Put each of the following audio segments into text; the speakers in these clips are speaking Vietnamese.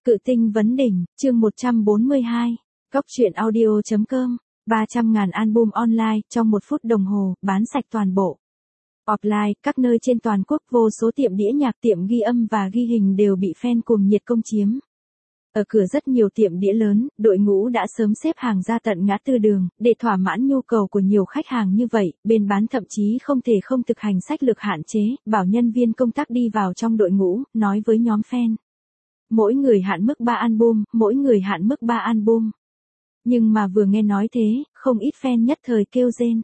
Cự tinh vấn đỉnh, chương 142. Cóc truyện audio.com. 300.000 album online trong 1 phút đồng hồ, bán sạch toàn bộ. Offline, các nơi trên toàn quốc vô số tiệm đĩa nhạc, tiệm ghi âm và ghi hình đều bị fan cuồng nhiệt công chiếm. Ở cửa rất nhiều tiệm đĩa lớn, đội ngũ đã sớm xếp hàng ra tận ngã tư đường, để thỏa mãn nhu cầu của nhiều khách hàng như vậy, bên bán thậm chí không thể không thực hành sách lược hạn chế, bảo nhân viên công tác đi vào trong đội ngũ, nói với nhóm fan. Mỗi người hạn mức 3 album, mỗi người hạn mức 3 album. Nhưng mà vừa nghe nói thế, không ít fan nhất thời kêu rên.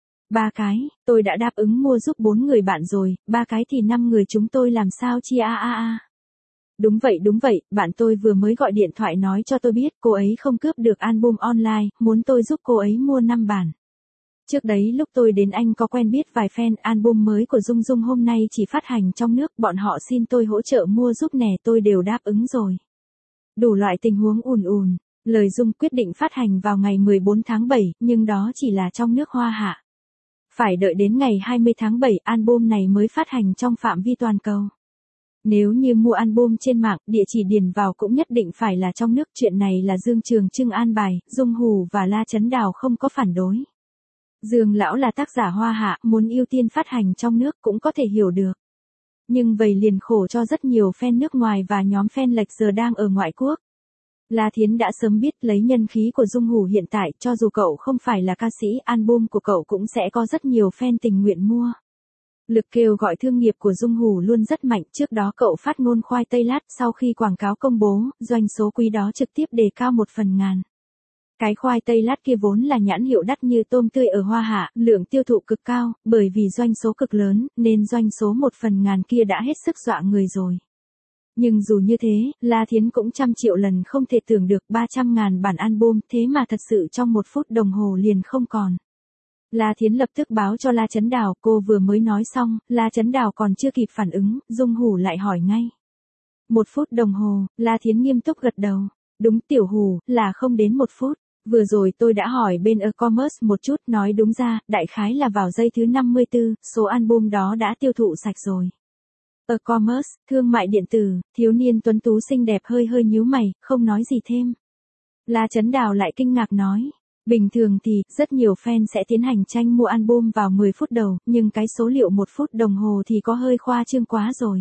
3 cái, tôi đã đáp ứng mua giúp 4 người bạn rồi, 3 cái thì 5 người chúng tôi làm sao chia a. Đúng vậy, bạn tôi vừa mới gọi điện thoại nói cho tôi biết cô ấy không cướp được album online, muốn tôi giúp cô ấy mua 5 bản. Trước đấy lúc tôi đến Anh có quen biết vài fan, album mới của Dung Dung hôm nay chỉ phát hành trong nước, bọn họ xin tôi hỗ trợ mua giúp nè, tôi đều đáp ứng rồi. Đủ loại tình huống ùn. Lời Dung quyết định phát hành vào ngày 14 tháng 7, nhưng đó chỉ là trong nước Hoa Hạ. Phải đợi đến ngày 20 tháng 7, album này mới phát hành trong phạm vi toàn cầu. Nếu như mua album trên mạng, địa chỉ điền vào cũng nhất định phải là trong nước, chuyện này là Dương Trường Trưng an bài, Dung Hù và La Chấn Đào không có phản đối. Dương lão là tác giả Hoa Hạ, muốn ưu tiên phát hành trong nước cũng có thể hiểu được. Nhưng vậy liền khổ cho rất nhiều fan nước ngoài và nhóm fan lệch giờ đang ở ngoại quốc. La Thiến đã sớm biết lấy nhân khí của Dung Hù hiện tại, cho dù cậu không phải là ca sĩ, album của cậu cũng sẽ có rất nhiều fan tình nguyện mua. Lực kêu gọi thương nghiệp của Dung Hù luôn rất mạnh, trước đó cậu phát ngôn khoai tây lát, sau khi quảng cáo công bố, doanh số quý đó trực tiếp đề cao 1/1000. Cái khoai tây lát kia vốn là nhãn hiệu đắt như tôm tươi ở Hoa Hạ, lượng tiêu thụ cực cao, bởi vì doanh số cực lớn, nên doanh số 1/1000 kia đã hết sức dọa người rồi. Nhưng dù như thế, La Thiến cũng trăm triệu lần không thể tưởng được 300.000 bản album, thế mà thật sự trong 1 phút đồng hồ liền không còn. La Thiến lập tức báo cho La Chấn Đào, cô vừa mới nói xong, La Chấn Đào còn chưa kịp phản ứng, Dung Hù lại hỏi ngay. 1 phút đồng hồ, La Thiến nghiêm túc gật đầu. Đúng Tiểu Hù, là không đến 1 phút. Vừa rồi tôi đã hỏi bên e-commerce một chút, nói đúng ra, đại khái là vào giây thứ 54, số album đó đã tiêu thụ sạch rồi. E-commerce, thương mại điện tử, thiếu niên tuấn tú xinh đẹp hơi nhíu mày, không nói gì thêm. La Chấn Đào lại kinh ngạc nói. Bình thường thì, rất nhiều fan sẽ tiến hành tranh mua album vào 10 phút đầu, nhưng cái số liệu 1 phút đồng hồ thì có hơi khoa trương quá rồi.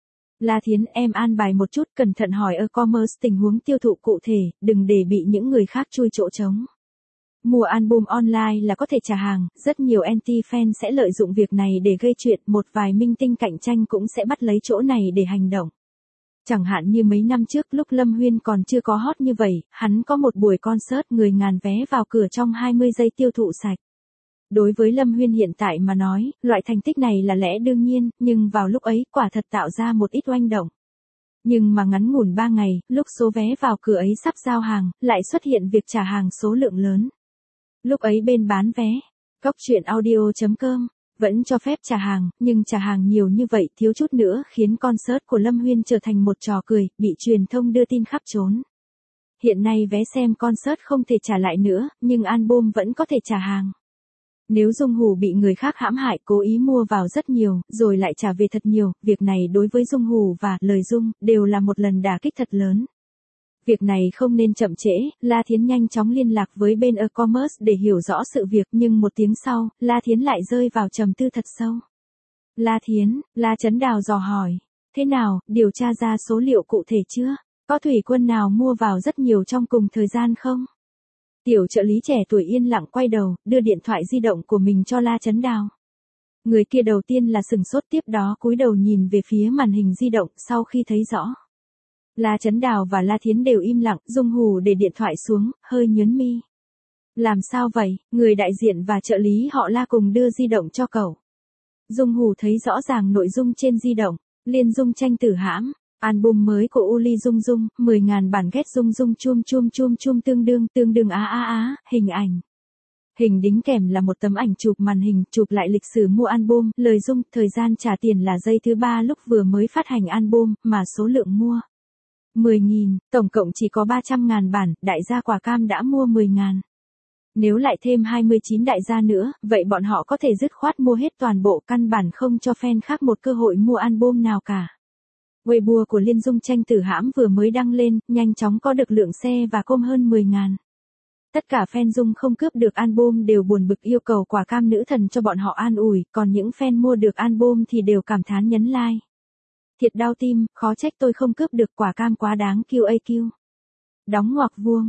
La Thiến, em an bài một chút, cẩn thận hỏi e-commerce tình huống tiêu thụ cụ thể, đừng để bị những người khác chui chỗ trống. Mua album online là có thể trả hàng, rất nhiều anti-fan sẽ lợi dụng việc này để gây chuyện, một vài minh tinh cạnh tranh cũng sẽ bắt lấy chỗ này để hành động. Chẳng hạn như mấy năm trước lúc Lâm Huyên còn chưa có hot như vậy, hắn có một buổi concert người ngàn vé vào cửa trong 20 giây tiêu thụ sạch. Đối với Lâm Huyên hiện tại mà nói, loại thành tích này là lẽ đương nhiên, nhưng vào lúc ấy quả thật tạo ra một ít oanh động. Nhưng mà ngắn ngủn 3 ngày, lúc số vé vào cửa ấy sắp giao hàng, lại xuất hiện việc trả hàng số lượng lớn. Lúc ấy bên bán vé, Cóc truyện audio.com, vẫn cho phép trả hàng, nhưng trả hàng nhiều như vậy thiếu chút nữa khiến concert của Lâm Huyên trở thành một trò cười, bị truyền thông đưa tin khắp trốn. Hiện nay vé xem concert không thể trả lại nữa, nhưng album vẫn có thể trả hàng. Nếu Dung Hù bị người khác hãm hại cố ý mua vào rất nhiều, rồi lại trả về thật nhiều, việc này đối với Dung Hù và lời Dung đều là một lần đả kích thật lớn. Việc này không nên chậm trễ, La Thiến nhanh chóng liên lạc với bên e-commerce để hiểu rõ sự việc, nhưng 1 tiếng sau, La Thiến lại rơi vào trầm tư thật sâu. La Thiến, La Chấn Đào dò hỏi, thế nào, điều tra ra số liệu cụ thể chưa? Có thủy quân nào mua vào rất nhiều trong cùng thời gian không? Tiểu trợ lý trẻ tuổi yên lặng quay đầu, đưa điện thoại di động của mình cho La Chấn Đào. Người kia đầu tiên là sừng sốt, tiếp đó cúi đầu nhìn về phía màn hình di động, sau khi thấy rõ. La Chấn Đào và La Thiến đều im lặng, Dung Hù để điện thoại xuống, hơi nhướng mi. Làm sao vậy, người đại diện và trợ lý họ La cùng đưa di động cho cậu. Dung Hù thấy rõ ràng nội dung trên di động, Liên Dung tranh tử hãm, album mới của Uli Dung Dung, 10.000 bản ghét Dung Dung chum tương đương hình ảnh. Hình đính kèm là một tấm ảnh chụp màn hình, chụp lại lịch sử mua album, lời Dung, thời gian trả tiền là giây thứ 3 lúc vừa mới phát hành album, mà số lượng mua 10.000, tổng cộng chỉ có 300.000 bản, đại gia Quả Cam đã mua 10.000. Nếu lại thêm 29 đại gia nữa, vậy bọn họ có thể dứt khoát mua hết toàn bộ, căn bản không cho fan khác một cơ hội mua album nào cả. Weibo của Liên Dung Tranh Tử Hãm vừa mới đăng lên, nhanh chóng có được lượng share và com hơn 10.000. Tất cả fan Dung không cướp được album đều buồn bực yêu cầu quả cam nữ thần cho bọn họ an ủi, còn những fan mua được album thì đều cảm thán nhấn like. Thiệt đau tim, khó trách tôi không cướp được quả cam quá đáng QAQ. Đóng ngoặc vuông,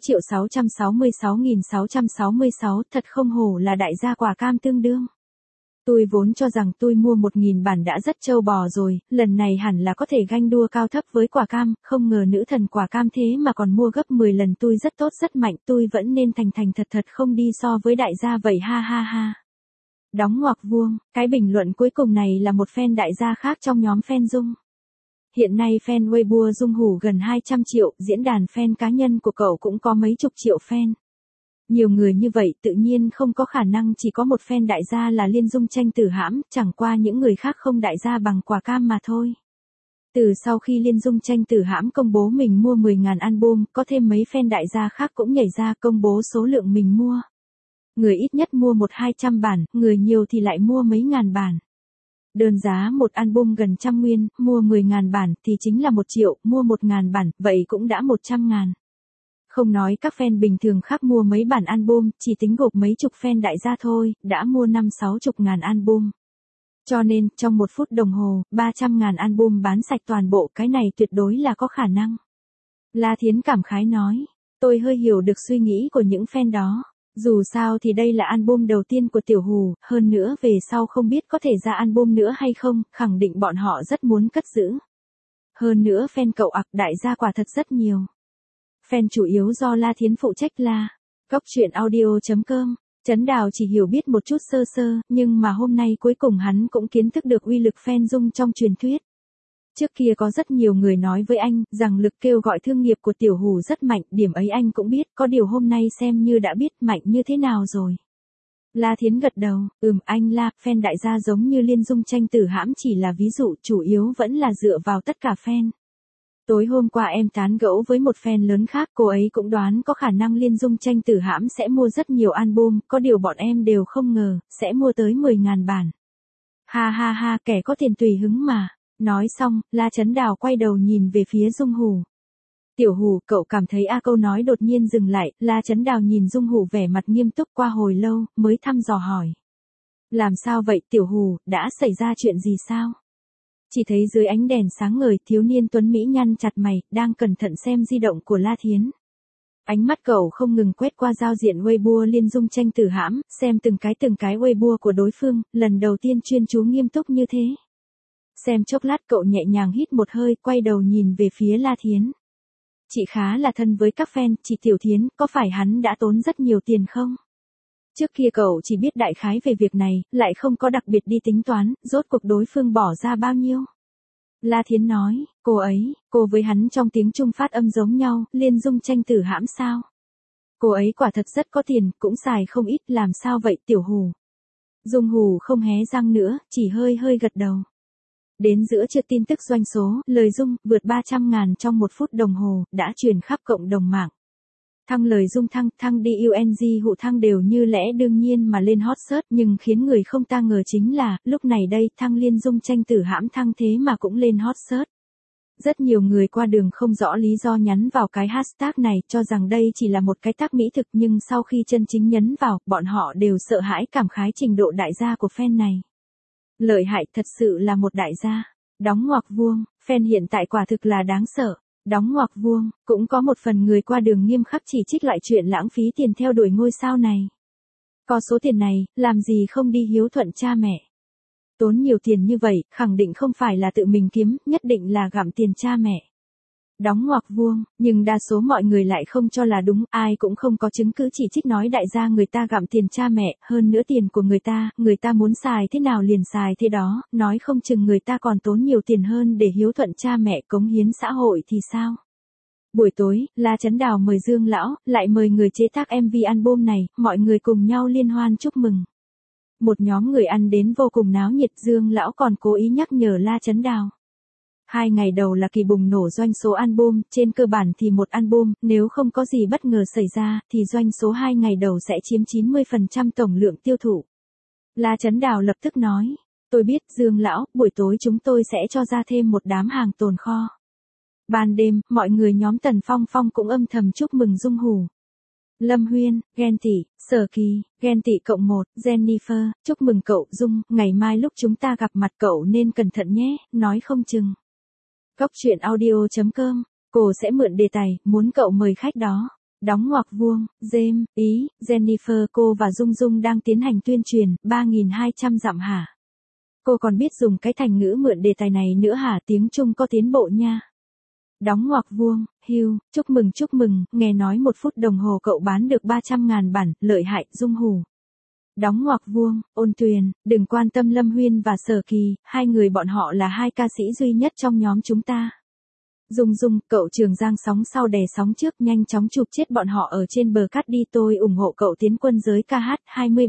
6.666.666, thật không hổ là đại gia quả cam tương đương. Tôi vốn cho rằng tôi mua 1.000 bản đã rất trâu bò rồi, lần này hẳn là có thể ganh đua cao thấp với quả cam, không ngờ nữ thần quả cam thế mà còn mua gấp 10 lần. Tôi rất tốt rất mạnh, tôi vẫn nên thành thật không đi so với đại gia vậy ha ha ha. Đóng ngoặc vuông, cái bình luận cuối cùng này là một fan đại gia khác trong nhóm fan Dung. Hiện nay fan Weibo Dung Hủ gần 200 triệu, diễn đàn fan cá nhân của cậu cũng có mấy chục triệu fan. Nhiều người như vậy tự nhiên không có khả năng chỉ có một fan đại gia là Liên Dung Tranh Tử Hãm, chẳng qua những người khác không đại gia bằng quả cam mà thôi. Từ sau khi Liên Dung Tranh Tử Hãm công bố mình mua 10.000 album, có thêm mấy fan đại gia khác cũng nhảy ra công bố số lượng mình mua. Người ít nhất mua 100-200 bản, người nhiều thì lại mua mấy ngàn bản. Đơn giá một album gần 100 nguyên, mua 10.000 bản thì chính là 1 triệu, mua 1.000 bản, vậy cũng đã 100.000. Không nói các fan bình thường khác mua mấy bản album, chỉ tính gộp mấy chục fan đại gia thôi, đã mua 50-60 ngàn album. Cho nên, trong 1 phút đồng hồ, 300.000 album bán sạch toàn bộ, cái này tuyệt đối là có khả năng. La Thiến cảm khái nói, tôi hơi hiểu được suy nghĩ của những fan đó. Dù sao thì đây là album đầu tiên của Tiểu Hù, hơn nữa về sau không biết có thể ra album nữa hay không, khẳng định bọn họ rất muốn cất giữ. Hơn nữa fan cậu đại gia quả thật rất nhiều. Fan chủ yếu do La Thiến phụ trách là Cóc Truyện Audio.com. Trấn Đào chỉ hiểu biết một chút sơ sơ, nhưng mà hôm nay cuối cùng hắn cũng kiến thức được uy lực fan Dung trong truyền thuyết. Trước kia có rất nhiều người nói với anh, rằng lực kêu gọi thương nghiệp của Tiểu Hù rất mạnh, điểm ấy anh cũng biết, có điều hôm nay xem như đã biết mạnh như thế nào rồi. La Thiến gật đầu, anh La, fan đại gia giống như Liên Dung Tranh Tử Hãm chỉ là ví dụ, chủ yếu vẫn là dựa vào tất cả fan. Tối hôm qua em tán gẫu với một fan lớn khác, cô ấy cũng đoán có khả năng Liên Dung Tranh Tử Hãm sẽ mua rất nhiều album, có điều bọn em đều không ngờ, sẽ mua tới 10.000 bản. Ha ha ha, kẻ có tiền tùy hứng mà. Nói xong, La Trấn Đào quay đầu nhìn về phía Dung Hù. Tiểu Hù, cậu cảm thấy câu nói đột nhiên dừng lại, La Trấn Đào nhìn Dung Hù vẻ mặt nghiêm túc qua hồi lâu, mới thăm dò hỏi. Làm sao vậy Tiểu Hù, đã xảy ra chuyện gì sao? Chỉ thấy dưới ánh đèn sáng ngời, thiếu niên tuấn Mỹ nhăn chặt mày, đang cẩn thận xem di động của La Thiến. Ánh mắt cậu không ngừng quét qua giao diện Weibo Liên Dung Tranh Tử Hãm, xem từng cái Weibo của đối phương, lần đầu tiên chuyên chú nghiêm túc như thế. Xem chốc lát cậu nhẹ nhàng hít một hơi, quay đầu nhìn về phía La Thiến. Chị khá là thân với các fan, chị Tiểu Thiến, có phải hắn đã tốn rất nhiều tiền không? Trước kia cậu chỉ biết đại khái về việc này, lại không có đặc biệt đi tính toán, rốt cuộc đối phương bỏ ra bao nhiêu. La Thiến nói, cô với hắn trong tiếng Trung phát âm giống nhau, Liên Dung Tranh Tử Hãm sao? Cô ấy quả thật rất có tiền, cũng xài không ít, làm sao vậy Tiểu Hù? Dung Hù không hé răng nữa, chỉ hơi gật đầu. Đến giữa trưa tin tức doanh số, lời Dung, vượt 300.000 trong 1 phút đồng hồ, đã truyền khắp cộng đồng mạng. Thăng lời Dung thăng đi UNG hụ thăng đều như lẽ đương nhiên mà lên hot search, nhưng khiến người không ta ngờ chính là, lúc này đây, thăng Liên Dung Tranh Tử Hãm thăng thế mà cũng lên hot search. Rất nhiều người qua đường không rõ lý do nhắn vào cái hashtag này, cho rằng đây chỉ là một cái tác mỹ thực, nhưng sau khi chân chính nhấn vào, bọn họ đều sợ hãi cảm khái trình độ đại gia của fan này. Lợi hại, thật sự là một đại gia. Đóng ngoặc vuông, fan hiện tại quả thực là đáng sợ. Đóng ngoặc vuông, cũng có một phần người qua đường nghiêm khắc chỉ trích loại chuyện lãng phí tiền theo đuổi ngôi sao này. Có số tiền này, làm gì không đi hiếu thuận cha mẹ. Tốn nhiều tiền như vậy, khẳng định không phải là tự mình kiếm, nhất định là gặm tiền cha mẹ. Đóng ngoặc vuông, nhưng đa số mọi người lại không cho là đúng, ai cũng không có chứng cứ chỉ trích nói đại gia người ta gặm tiền cha mẹ, hơn nữa tiền của người ta muốn xài thế nào liền xài thế đó, nói không chừng người ta còn tốn nhiều tiền hơn để hiếu thuận cha mẹ cống hiến xã hội thì sao? Buổi tối, La Trấn Đào mời Dương Lão, lại mời người chế tác MV album này, mọi người cùng nhau liên hoan chúc mừng. Một nhóm người ăn đến vô cùng náo nhiệt, Dương Lão còn cố ý nhắc nhở La Trấn Đào. 2 ngày đầu là kỳ bùng nổ doanh số album, trên cơ bản thì một album, nếu không có gì bất ngờ xảy ra, thì doanh số 2 ngày đầu sẽ chiếm 90% tổng lượng tiêu thụ. La Trấn Đào lập tức nói, Tôi biết Dương lão, buổi tối chúng tôi sẽ cho ra thêm một đám hàng tồn kho. Ban đêm, mọi người nhóm Tần Phong Phong cũng âm thầm chúc mừng Dung Hủ. Lâm Huyên, Ghen Tị, Sở Kỳ, Ghen Tị cộng 1, Jennifer, chúc mừng cậu Dung, ngày mai lúc chúng ta gặp mặt cậu nên cẩn thận nhé, nói không chừng. Cóc truyện audio.com, cô sẽ mượn đề tài, muốn cậu mời khách đó. Đóng ngoặc vuông, James, Ý, Jennifer, cô và Dung Dung đang tiến hành tuyên truyền, 3.200 dặm hả? Cô còn biết dùng cái thành ngữ mượn đề tài này nữa hả? Tiếng Trung có tiến bộ nha. Đóng ngoặc vuông, Hugh, chúc mừng, nghe nói 1 phút đồng hồ cậu bán được 300.000 bản, lợi hại, Dung Hủ. Đóng ngoặc vuông, Ôn Tuyền, đừng quan tâm Lâm Huyên và Sở Kỳ, hai người bọn họ là 2 ca sĩ duy nhất trong nhóm chúng ta. Dung Dung, cậu Trường Giang sóng sau đè sóng trước, nhanh chóng chụp chết bọn họ ở trên bờ cát đi, tôi ủng hộ cậu tiến quân giới ca hát,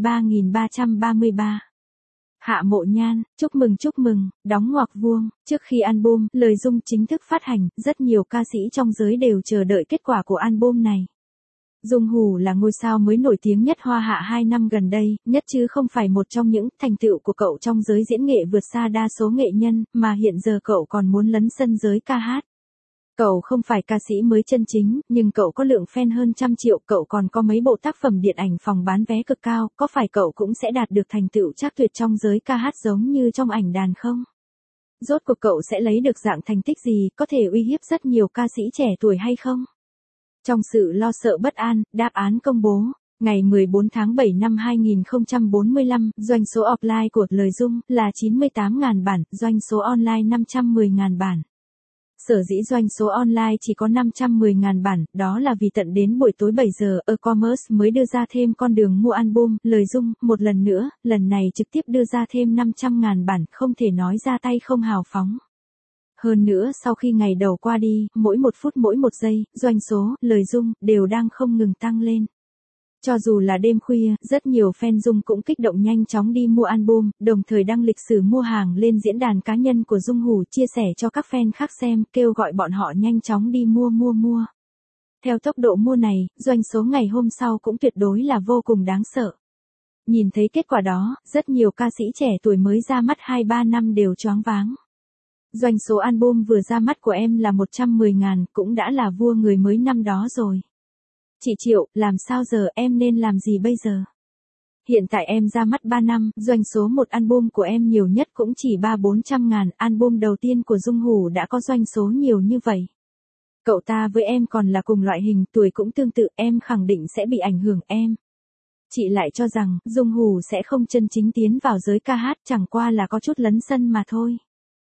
23.333. Hạ Mộ Nhan, chúc mừng, đóng ngoặc vuông, trước khi album, Lời Dung chính thức phát hành, rất nhiều ca sĩ trong giới đều chờ đợi kết quả của album này. Dung Hủ là ngôi sao mới nổi tiếng nhất Hoa Hạ 2 năm gần đây, nhất chứ không phải một trong những thành tựu của cậu trong giới diễn nghệ vượt xa đa số nghệ nhân, mà hiện giờ cậu còn muốn lấn sân giới ca hát. Cậu không phải ca sĩ mới chân chính, nhưng cậu có lượng fan hơn 100 triệu, cậu còn có mấy bộ tác phẩm điện ảnh phòng bán vé cực cao, có phải cậu cũng sẽ đạt được thành tựu trác tuyệt trong giới ca hát giống như trong ảnh đàn không? Rốt cuộc cậu sẽ lấy được dạng thành tích gì, có thể uy hiếp rất nhiều ca sĩ trẻ tuổi hay không? Trong sự lo sợ bất an, đáp án công bố. Ngày 14 tháng 7 năm 2045, doanh số offline của Lời Dung là 98.000 bản, doanh số online 510.000 bản. Sở dĩ doanh số online chỉ có 510.000 bản, đó là vì tận đến buổi tối 7 giờ, E-commerce mới đưa ra thêm con đường mua album, Lời Dung, một lần nữa, lần này trực tiếp đưa ra thêm 500.000 bản, không thể nói ra tay không hào phóng. Hơn nữa sau khi ngày đầu qua đi, mỗi 1 phút mỗi 1 giây, doanh số, Lời Dung, đều đang không ngừng tăng lên. Cho dù là đêm khuya, rất nhiều fan Dung cũng kích động nhanh chóng đi mua album, đồng thời đăng lịch sử mua hàng lên diễn đàn cá nhân của Dung Hủ chia sẻ cho các fan khác xem, kêu gọi bọn họ nhanh chóng đi mua. Theo tốc độ mua này, doanh số ngày hôm sau cũng tuyệt đối là vô cùng đáng sợ. Nhìn thấy kết quả đó, rất nhiều ca sĩ trẻ tuổi mới ra mắt 2-3 năm đều choáng váng. Doanh số album vừa ra mắt của em là 110.000, cũng đã là vua người mới năm đó rồi. Chị Triệu, làm sao giờ, em nên làm gì bây giờ? Hiện tại em ra mắt 3 năm, doanh số một album của em nhiều nhất cũng chỉ 300-400 ngàn, album đầu tiên của Dung Hủ đã có doanh số nhiều như vậy. Cậu ta với em còn là cùng loại hình, tuổi cũng tương tự, em khẳng định sẽ bị ảnh hưởng em. Chị lại cho rằng, Dung Hủ sẽ không chân chính tiến vào giới ca hát, chẳng qua là có chút lấn sân mà thôi.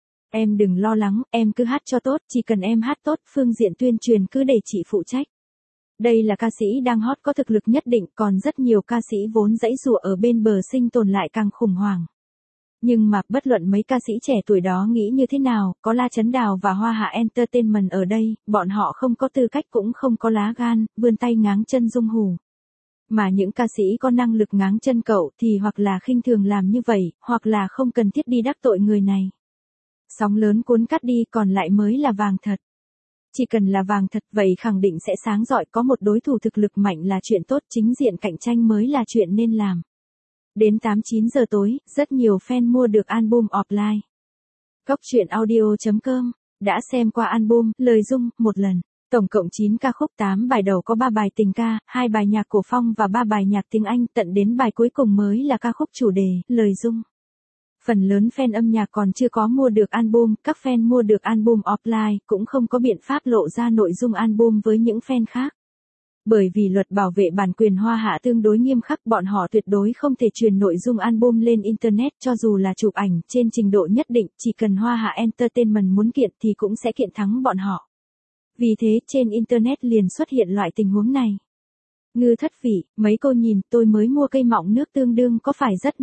Em đừng lo lắng, em cứ hát cho tốt, chỉ cần em hát tốt, phương diện tuyên truyền cứ để chị phụ trách. Đây là ca sĩ đang hot có thực lực nhất định, còn rất nhiều ca sĩ vốn giãy giụa ở bên bờ sinh tồn lại càng khủng hoảng. Nhưng mà, bất luận mấy ca sĩ trẻ tuổi đó nghĩ như thế nào, có La Chấn Đào và Hoa Hạ Entertainment ở đây, bọn họ không có tư cách cũng không có lá gan, vươn tay ngáng chân Dung Hủ. Mà những ca sĩ có năng lực ngáng chân cậu thì hoặc là khinh thường làm như vậy, hoặc là không cần thiết đi đắc tội người này. Sóng lớn cuốn cắt đi, còn lại mới là vàng thật. Chỉ cần là vàng thật vậy khẳng định sẽ sáng rọi, có một đối thủ thực lực mạnh là chuyện tốt, chính diện cạnh tranh mới là chuyện nên làm. Đến 8-9 giờ tối, rất nhiều fan mua được album offline. Cóc truyện audio.com, đã xem qua album, Lời Dung, một lần. Tổng cộng 9 ca khúc, 8 bài đầu có 3 bài tình ca, 2 bài nhạc cổ phong và 3 bài nhạc tiếng Anh, tận đến bài cuối cùng mới là ca khúc chủ đề, Lời Dung. Phần lớn fan âm nhạc còn chưa có mua được album, các fan mua được album offline cũng không có biện pháp lộ ra nội dung album với những fan khác. Bởi vì luật bảo vệ bản quyền Hoa Hạ tương đối nghiêm khắc, bọn họ tuyệt đối không thể truyền nội dung album lên Internet cho dù là chụp ảnh trên trình độ nhất định, chỉ cần Hoa Hạ Entertainment muốn kiện thì cũng sẽ kiện thắng bọn họ. Vì thế trên Internet liền xuất hiện loại tình huống này. Ngư thất vị, mấy cô nhìn, tôi mới mua cây mọng nước tương đương có phải rất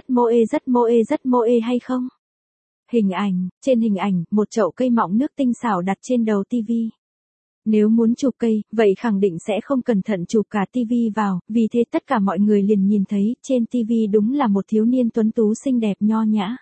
mô ê hay không? Hình ảnh, trên hình ảnh, một chậu cây mọng nước tinh xảo đặt trên đầu tivi. Nếu muốn chụp cây, vậy khẳng định sẽ không cẩn thận chụp cả tivi vào, vì thế tất cả mọi người liền nhìn thấy, trên tivi đúng là một thiếu niên tuấn tú xinh đẹp nho nhã.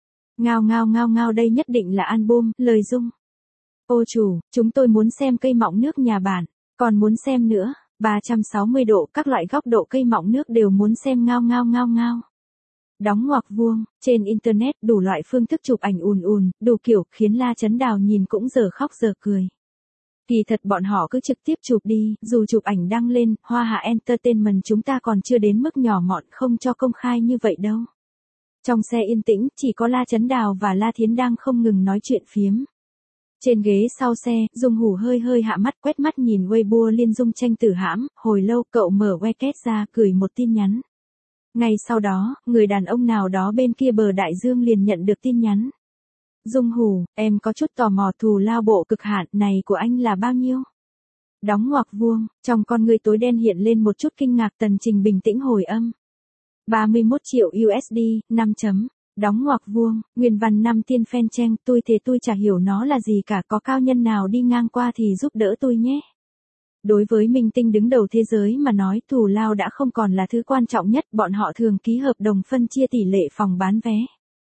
Ngao, đây nhất định là album, Lời Dung. Ô chủ, chúng tôi muốn xem cây mọng nước nhà bạn, còn muốn xem nữa. 360 độ, các loại góc độ cây mọng nước đều muốn xem ngao. Đóng ngoặc vuông, trên internet đủ loại phương thức chụp ảnh đủ kiểu, khiến La Chấn Đào nhìn cũng giờ khóc giờ cười. Kỳ thật bọn họ cứ trực tiếp chụp đi, dù chụp ảnh đăng lên, Hoa Hạ Entertainment chúng ta còn chưa đến mức nhỏ mọn không cho công khai như vậy đâu. Trong xe yên tĩnh, chỉ có La Chấn Đào và La Thiến đang không ngừng nói chuyện phiếm. Trên ghế sau xe, Dung Hủ hơi hạ mắt quét mắt nhìn Weibo Liên Dung Tranh Tử hãm, hồi lâu cậu mở Wechat ra gửi một tin nhắn. Ngay sau đó, người đàn ông nào đó bên kia bờ đại dương liền nhận được tin nhắn. Dung Hủ, em có chút tò mò thù lao bộ cực hạn này của anh là bao nhiêu? Đóng ngoặc vuông, trong con người tối đen hiện lên một chút kinh ngạc. Tần Trình bình tĩnh hồi âm. 31 triệu USD, 5 chấm. Đóng ngoặc vuông, nguyên văn 5 tiên fan chen, tôi chả hiểu nó là gì cả, có cao nhân nào đi ngang qua thì giúp đỡ tôi nhé. Đối với minh tinh đứng đầu thế giới mà nói, thù lao đã không còn là thứ quan trọng nhất, bọn họ thường ký hợp đồng phân chia tỷ lệ phòng bán vé.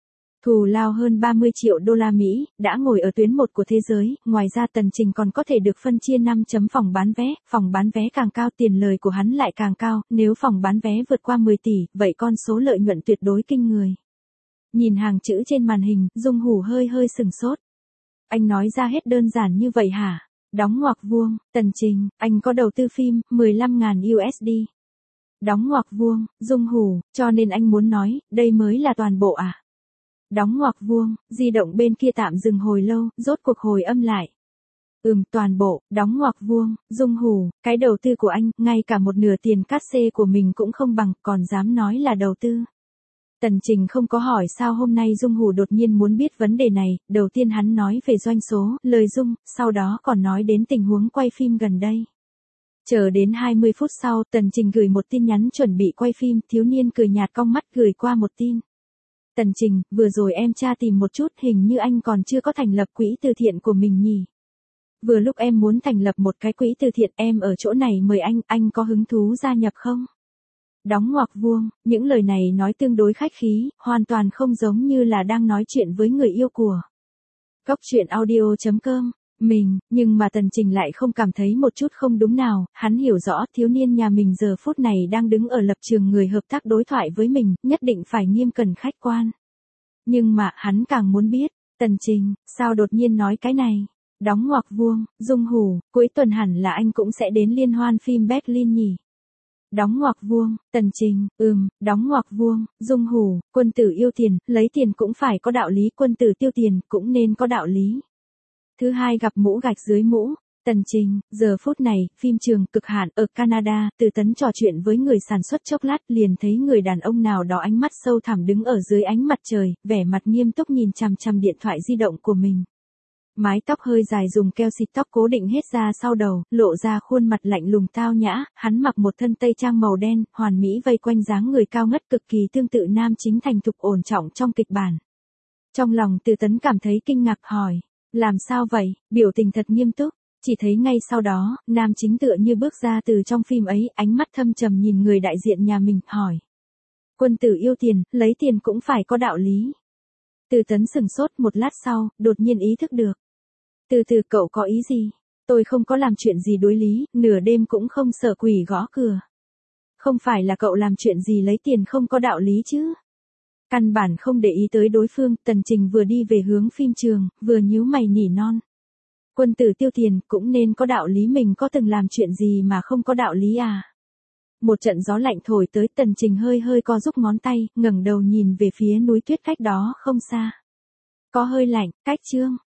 Thù lao hơn 30 triệu đô la Mỹ, đã ngồi ở tuyến 1 của thế giới, ngoài ra Tần Trình còn có thể được phân chia 5 chấm phòng bán vé càng cao tiền lời của hắn lại càng cao, nếu phòng bán vé vượt qua 10 tỷ, vậy con số lợi nhuận tuyệt đối kinh người. Nhìn hàng chữ trên màn hình, Dung Hủ hơi sừng sốt. Anh nói ra hết đơn giản như vậy hả? Đóng ngoặc vuông, Tần Trình, anh có đầu tư phim, 15.000 USD. Đóng ngoặc vuông, Dung Hủ, cho nên anh muốn nói, đây mới là toàn bộ à? Đóng ngoặc vuông, di động bên kia tạm dừng hồi lâu, rốt cuộc hồi âm lại. Toàn bộ, đóng ngoặc vuông, Dung Hủ, cái đầu tư của anh, ngay cả một nửa tiền cát xê của mình cũng không bằng, còn dám nói là đầu tư. Tần Trình không có hỏi sao hôm nay Dung Hủ đột nhiên muốn biết vấn đề này, đầu tiên hắn nói về doanh số, lời Dung, sau đó còn nói đến tình huống quay phim gần đây. Chờ đến 20 phút sau, Tần Trình gửi một tin nhắn chuẩn bị quay phim, thiếu niên cười nhạt cong mắt gửi qua một tin. Tần Trình, vừa rồi em tra tìm một chút, hình như anh còn chưa có thành lập quỹ từ thiện của mình nhỉ. Vừa lúc em muốn thành lập một cái quỹ từ thiện, em ở chỗ này mời anh có hứng thú gia nhập không? Đóng ngoặc vuông, những lời này nói tương đối khách khí, hoàn toàn không giống như là đang nói chuyện với người yêu của. Cóc truyện audio.com, nhưng mà Tần Trình lại không cảm thấy một chút không đúng nào, hắn hiểu rõ thiếu niên nhà mình giờ phút này đang đứng ở lập trường người hợp tác đối thoại với mình, nhất định phải nghiêm cẩn khách quan. Nhưng mà hắn càng muốn biết, Tần Trình, sao đột nhiên nói cái này? Đóng ngoặc vuông, Dung Hủ, cuối tuần hẳn là anh cũng sẽ đến liên hoan phim Berlin nhỉ? Đóng ngoặc vuông, Tần Trình, đóng ngoặc vuông, Dung Hủ, quân tử yêu tiền, lấy tiền cũng phải có đạo lý, quân tử tiêu tiền cũng nên có đạo lý. Thứ hai gặp mũ gạch dưới mũ, Tần Trình, giờ phút này, phim trường cực hạn ở Canada, Từ Tấn trò chuyện với người sản xuất chốc lát liền thấy người đàn ông nào đó ánh mắt sâu thẳm đứng ở dưới ánh mặt trời, vẻ mặt nghiêm túc nhìn chằm chằm điện thoại di động của mình. Mái tóc hơi dài dùng keo xịt tóc cố định hết ra sau đầu, lộ ra khuôn mặt lạnh lùng tao nhã, hắn mặc một thân tây trang màu đen, hoàn mỹ vây quanh dáng người cao ngất cực kỳ tương tự nam chính thành thục ổn trọng trong kịch bản. Trong lòng Từ Tấn cảm thấy kinh ngạc hỏi, làm sao vậy, biểu tình thật nghiêm túc, chỉ thấy ngay sau đó, nam chính tựa như bước ra từ trong phim ấy, ánh mắt thâm trầm nhìn người đại diện nhà mình, hỏi. Quân tử yêu tiền, lấy tiền cũng phải có đạo lý. Từ Tấn sừng sốt một lát sau, đột nhiên ý thức được. Từ cậu có ý gì? Tôi không có làm chuyện gì đối lý, nửa đêm cũng không sợ quỷ gõ cửa. Không phải là cậu làm chuyện gì lấy tiền không có đạo lý chứ? Căn bản không để ý tới đối phương, Tần Trình vừa đi về hướng phim trường, vừa nhíu mày nỉ non. Quân tử tiêu tiền cũng nên có đạo lý, mình có từng làm chuyện gì mà không có đạo lý à? Một trận gió lạnh thổi tới, Tần Trình hơi co rúc ngón tay, ngẩng đầu nhìn về phía núi tuyết cách đó không xa. Có hơi lạnh, cách chương.